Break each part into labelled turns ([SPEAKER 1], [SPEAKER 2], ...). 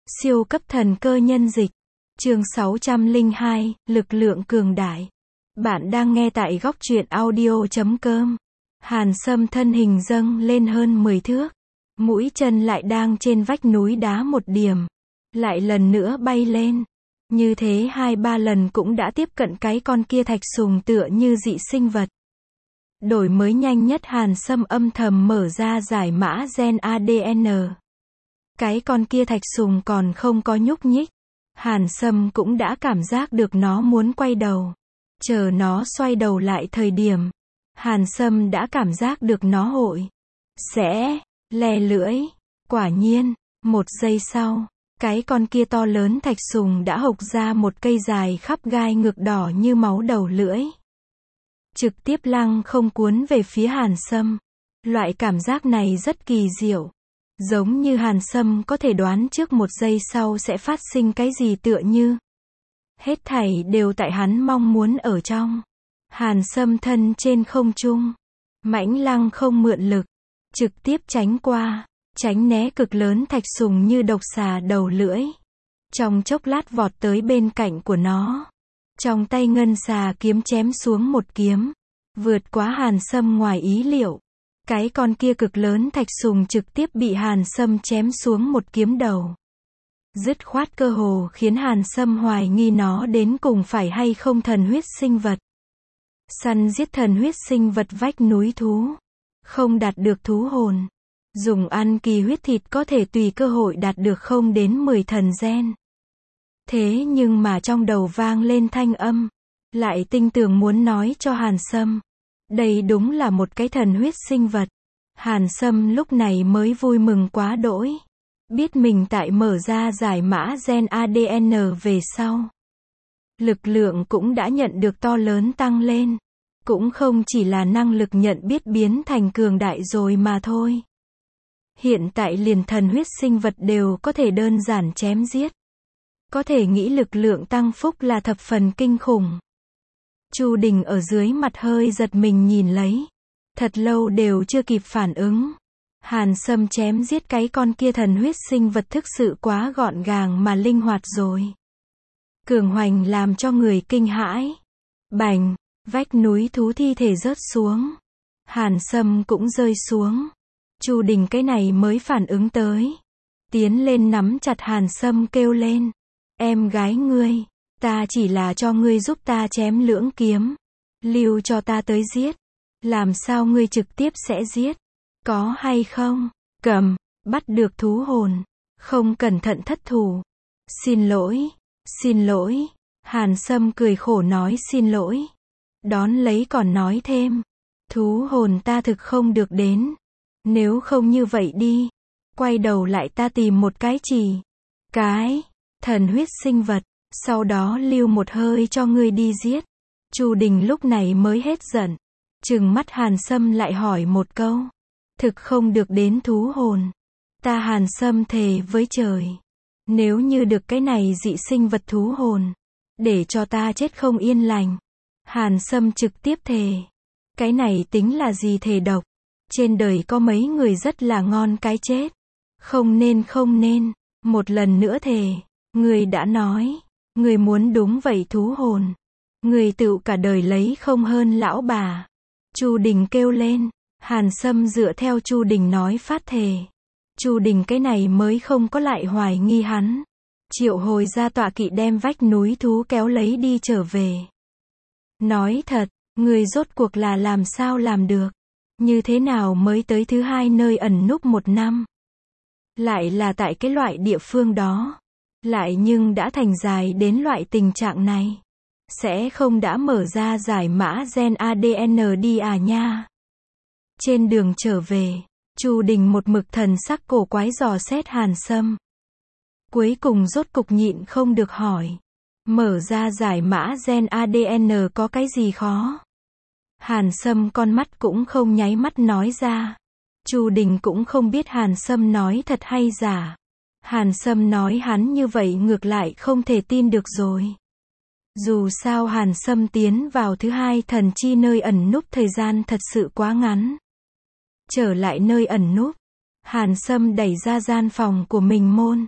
[SPEAKER 1] Siêu cấp thần cơ nhân dịch. Chương 602, lực lượng cường đại. Bạn đang nghe tại góc truyện audio.com. Hàn Sâm thân hình dâng lên hơn 10 thước. Mũi chân lại đang trên vách núi đá một điểm. Lại lần nữa bay lên. Như thế 2-3 lần cũng đã tiếp cận cái con kia thạch sùng tựa như dị sinh vật. Đổi mới nhanh nhất Hàn Sâm âm thầm mở ra giải mã gen ADN. Cái con kia thạch sùng còn không có nhúc nhích. Hàn Sâm cũng đã cảm giác được nó muốn quay đầu. Chờ nó xoay đầu lại thời điểm. Hàn Sâm đã cảm giác được nó hội sẽ lè lưỡi. Quả nhiên, 1 giây sau, cái con kia to lớn thạch sùng đã hộc ra một cây dài khắp gai ngược đỏ như máu đầu lưỡi. Trực tiếp lăng không cuốn về phía Hàn Sâm. Loại cảm giác này rất kỳ diệu. Giống như Hàn Sâm có thể đoán trước 1 giây sau sẽ phát sinh cái gì tựa như. Hết thảy đều tại hắn mong muốn ở trong. Hàn Sâm thân trên không trung. Mãnh lăng không mượn lực. Trực tiếp tránh qua. Tránh né cực lớn thạch sùng như độc xà đầu lưỡi. Trong chốc lát vọt tới bên cạnh của nó. Trong tay ngân xà kiếm chém xuống một kiếm. Vượt quá Hàn Sâm ngoài ý liệu. Cái con kia cực lớn thạch sùng trực tiếp bị Hàn Sâm chém xuống một kiếm đầu. Dứt khoát cơ hồ khiến Hàn Sâm hoài nghi nó đến cùng phải hay không thần huyết sinh vật. Săn giết thần huyết sinh vật vách núi thú. Không đạt được thú hồn. Dùng ăn kỳ huyết thịt có thể tùy cơ hội đạt được 0 đến 10 thần gen. Thế nhưng mà trong đầu vang lên thanh âm. Lại tinh tường muốn nói cho Hàn Sâm. Đây đúng là một cái thần huyết sinh vật. Hàn Sâm lúc này mới vui mừng quá đỗi. Biết mình tại mở ra giải mã gen ADN về sau. Lực lượng cũng đã nhận được to lớn tăng lên. Cũng không chỉ là năng lực nhận biết biến thành cường đại rồi mà thôi. Hiện tại liền thần huyết sinh vật đều có thể đơn giản chém giết. Có thể nghĩ lực lượng tăng phúc là thập phần kinh khủng. Chu Đình ở dưới mặt hơi giật mình nhìn lấy. Thật lâu đều chưa kịp phản ứng. Hàn Sâm chém giết cái con kia thần huyết sinh vật thực sự quá gọn gàng mà linh hoạt rồi. Cường hoành làm cho người kinh hãi. Bành, vách núi thú thi thể rớt xuống. Hàn Sâm cũng rơi xuống. Chu Đình cái này mới phản ứng tới. Tiến lên nắm chặt Hàn Sâm kêu lên. Em gái ngươi. Ta chỉ là cho ngươi giúp ta chém lưỡng kiếm. Lưu cho ta tới giết. Làm sao ngươi trực tiếp sẽ giết? Có hay không? Cầm, bắt được thú hồn. Không cẩn thận thất thủ. Xin lỗi. Xin lỗi. Hàn Sâm cười khổ nói xin lỗi. Đón lấy còn nói thêm. Thú hồn ta thực không được đến. Nếu không như vậy đi. Quay đầu lại ta tìm một cái thần huyết sinh vật. Sau đó lưu một hơi cho ngươi đi giết. Chu Đình lúc này mới hết giận. Trừng mắt Hàn Sâm lại hỏi một câu. Thực không được đến thú hồn. Ta Hàn Sâm thề với trời. Nếu như được cái này dị sinh vật thú hồn. Để cho ta chết không yên lành. Hàn Sâm trực tiếp thề. Cái này tính là gì thề độc. Trên đời có mấy người rất là ngon cái chết. Không nên. Một lần nữa thề. Người đã nói. Người muốn đúng vậy thú hồn. Người tự cả đời lấy không hơn lão bà. Chu Đình kêu lên. Hàn Sâm dựa theo Chu Đình nói phát thề. Chu Đình cái này mới không có lại hoài nghi hắn. Triệu hồi ra tọa kỵ đem vách núi thú kéo lấy đi trở về. Nói thật, người rốt cuộc là làm sao làm được. Như thế nào mới tới thứ 2 nơi ẩn núp 1 năm. Lại là tại cái loại địa phương đó. Lại nhưng đã thành dài đến loại tình trạng này. Sẽ không đã mở ra giải mã gen ADN đi à nha. Trên đường trở về, Chu Đình một mực thần sắc cổ quái dò xét Hàn Sâm. Cuối cùng rốt cục nhịn không được hỏi. Mở ra giải mã gen ADN có cái gì khó? Hàn Sâm con mắt cũng không nháy mắt nói ra. Chu Đình cũng không biết Hàn Sâm nói thật hay giả. Hàn Sâm nói hắn như vậy ngược lại không thể tin được rồi. Dù sao Hàn Sâm tiến vào thứ 2 thần chi nơi ẩn núp thời gian thật sự quá ngắn. Trở lại nơi ẩn núp. Hàn Sâm đẩy ra gian phòng của mình môn.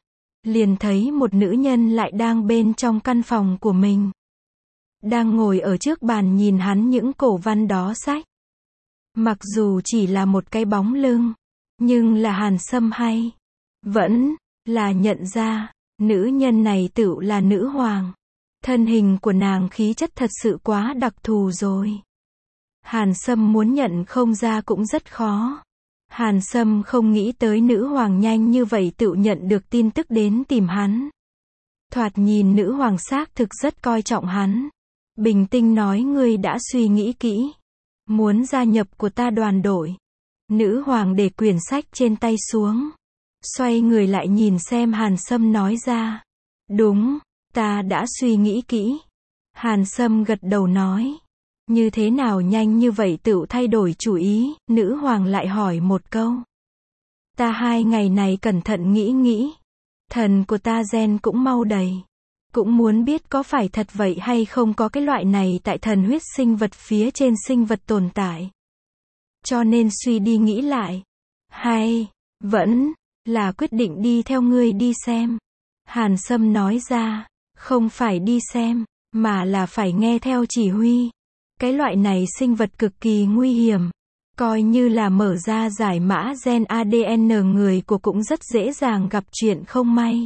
[SPEAKER 1] liền thấy một nữ nhân lại đang bên trong căn phòng của mình. Đang ngồi ở trước bàn nhìn hắn những cổ văn đó sách. Mặc dù chỉ là một cái bóng lưng, nhưng là Hàn Sâm hay vẫn là nhận ra, nữ nhân này tựu là nữ hoàng. Thân hình của nàng khí chất thật sự quá đặc thù rồi. Hàn Sâm muốn nhận không ra cũng rất khó. Hàn Sâm không nghĩ tới nữ hoàng nhanh như vậy tựu nhận được tin tức đến tìm hắn. Thoạt nhìn nữ hoàng xác thực rất coi trọng hắn. Bình tĩnh nói ngươi đã suy nghĩ kỹ. Muốn gia nhập của ta đoàn đội. Nữ hoàng để quyển sách trên tay xuống. Xoay người lại nhìn xem Hàn Sâm nói ra. Đúng, ta đã suy nghĩ kỹ. Hàn Sâm gật đầu nói. Như thế nào nhanh như vậy tựu thay đổi chủ ý, nữ hoàng lại hỏi một câu. Ta 2 ngày này cẩn thận nghĩ. Thần của ta gen cũng mau đầy. Cũng muốn biết có phải thật vậy hay không có cái loại này tại thần huyết sinh vật phía trên sinh vật tồn tại. Cho nên suy đi nghĩ lại. Hay, vẫn là quyết định đi theo ngươi đi xem. Hàn Sâm nói ra, không phải đi xem, mà là phải nghe theo chỉ huy. Cái loại này sinh vật cực kỳ nguy hiểm. Coi như là mở ra giải mã gen ADN người của cũng rất dễ dàng gặp chuyện không may.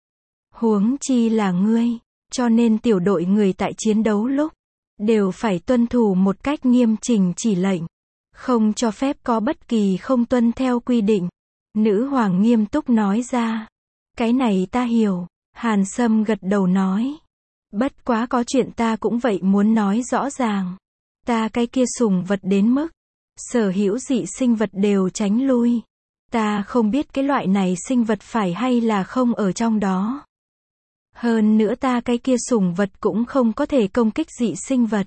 [SPEAKER 1] Huống chi là ngươi. Cho nên tiểu đội người tại chiến đấu lúc đều phải tuân thủ một cách nghiêm chỉnh chỉ lệnh. Không cho phép có bất kỳ không tuân theo quy định. Nữ hoàng nghiêm túc nói ra. Cái này ta hiểu. Hàn Sâm gật đầu nói. Bất quá có chuyện ta cũng vậy muốn nói rõ ràng. Ta cái kia sủng vật đến mức sở hữu dị sinh vật đều tránh lui. Ta không biết cái loại này sinh vật phải hay là không ở trong đó. Hơn nữa ta cái kia sủng vật cũng không có thể công kích dị sinh vật.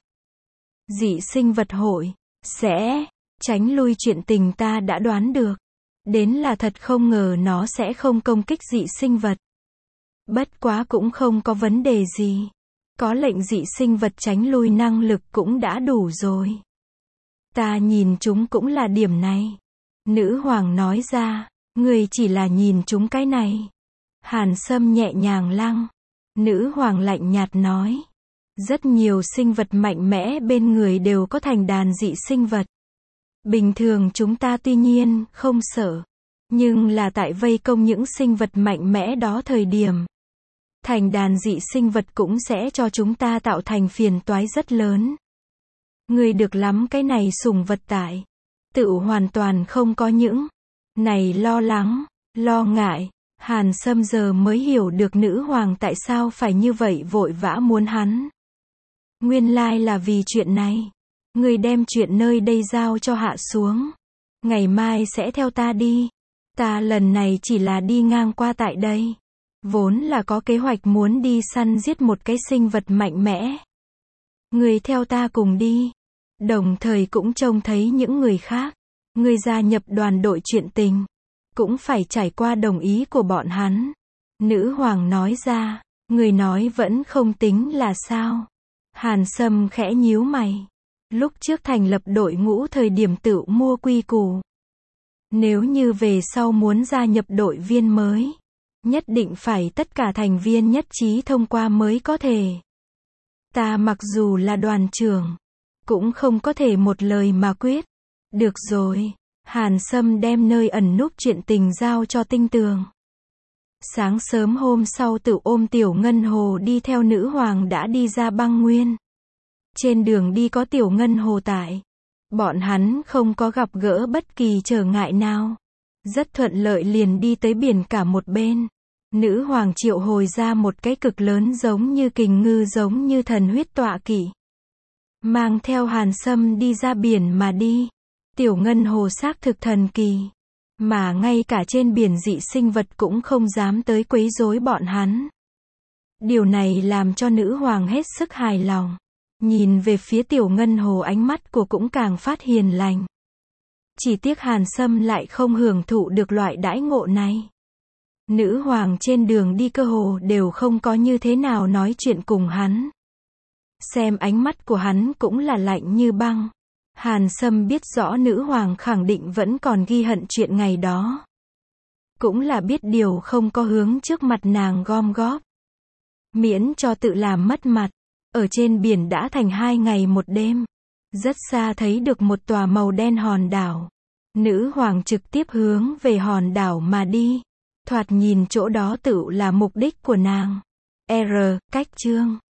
[SPEAKER 1] Dị sinh vật hội sẽ tránh lui chuyện tình ta đã đoán được. Đến là thật không ngờ nó sẽ không công kích dị sinh vật. Bất quá cũng không có vấn đề gì. Có lệnh dị sinh vật tránh lui năng lực cũng đã đủ rồi. Ta nhìn chúng cũng là điểm này. Nữ hoàng nói ra, người chỉ là nhìn chúng cái này. Hàn Sâm nhẹ nhàng lăng. Nữ hoàng lạnh nhạt nói. Rất nhiều sinh vật mạnh mẽ bên người đều có thành đàn dị sinh vật. Bình thường chúng ta tuy nhiên không sợ. Nhưng là tại vây công những sinh vật mạnh mẽ đó thời điểm. Thành đàn dị sinh vật cũng sẽ cho chúng ta tạo thành phiền toái rất lớn. Người được lắm cái này sủng vật tại. Tự hoàn toàn không có những này lo lắng, lo ngại. Hàn Sâm giờ mới hiểu được nữ hoàng tại sao phải như vậy vội vã muốn hắn. Nguyên lai là vì chuyện này. Người đem chuyện nơi đây giao cho hạ xuống. Ngày mai sẽ theo ta đi. Ta lần này chỉ là đi ngang qua tại đây. Vốn là có kế hoạch muốn đi săn giết một cái sinh vật mạnh mẽ. Người theo ta cùng đi. Đồng thời cũng trông thấy những người khác. Người gia nhập đoàn đội chuyện tình. Cũng phải trải qua đồng ý của bọn hắn. Nữ hoàng nói ra. Người nói vẫn không tính là sao. Hàn Sâm khẽ nhíu mày. Lúc trước thành lập đội ngũ thời điểm tự mua quy củ. Nếu như về sau muốn gia nhập đội viên mới. Nhất định phải tất cả thành viên nhất trí thông qua mới có thể. Ta mặc dù là đoàn trưởng. Cũng không có thể một lời mà quyết. Được rồi. Hàn Sâm đem nơi ẩn núp chuyện tình giao cho Tinh Tường. Sáng sớm hôm sau tự ôm Tiểu Ngân Hồ đi theo nữ hoàng đã đi ra băng nguyên. Trên đường đi có Tiểu Ngân Hồ tại. Bọn hắn không có gặp gỡ bất kỳ trở ngại nào. Rất thuận lợi liền đi tới biển cả một bên. Nữ hoàng triệu hồi ra một cái cực lớn giống như kình ngư giống như thần huyết tọa kỵ. Mang theo Hàn Sâm đi ra biển mà đi. Tiểu Ngân Hồ xác thực thần kỳ. Mà ngay cả trên biển dị sinh vật cũng không dám tới quấy rối bọn hắn. Điều này làm cho nữ hoàng hết sức hài lòng. Nhìn về phía Tiểu Ngân Hồ ánh mắt của cũng càng phát hiền lành. Chỉ tiếc Hàn Sâm lại không hưởng thụ được loại đãi ngộ này. Nữ hoàng trên đường đi cơ hồ đều không có như thế nào nói chuyện cùng hắn. Xem ánh mắt của hắn cũng là lạnh như băng. Hàn Sâm biết rõ nữ hoàng khẳng định vẫn còn ghi hận chuyện ngày đó. cũng là biết điều không có hướng trước mặt nàng gom góp. Miễn cho tự làm mất mặt. Ở trên biển đã thành 2 ngày 1 đêm. Rất xa thấy được một tòa màu đen hòn đảo. Nữ hoàng trực tiếp hướng về hòn đảo mà đi. Thoạt nhìn chỗ đó tự là mục đích của nàng. Cách chương